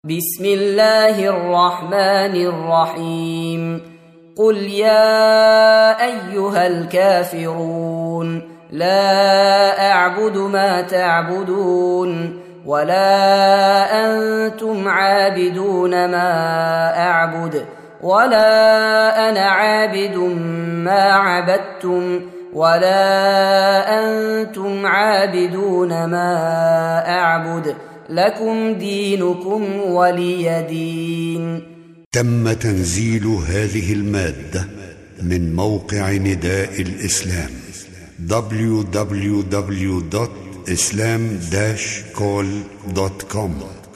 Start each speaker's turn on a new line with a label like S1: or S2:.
S1: بسم الله الرحمن الرحيم قل يا أيها الكافرون لا أعبد ما تعبدون ولا أنتم عابدون ما أعبد ولا أنا عابد ما عبدتم ولا أنتم عابدون ما أعبد لكم دينكم ولي دين.
S2: تم تنزيل هذه المادة من موقع نداء الإسلام www.islam-call.com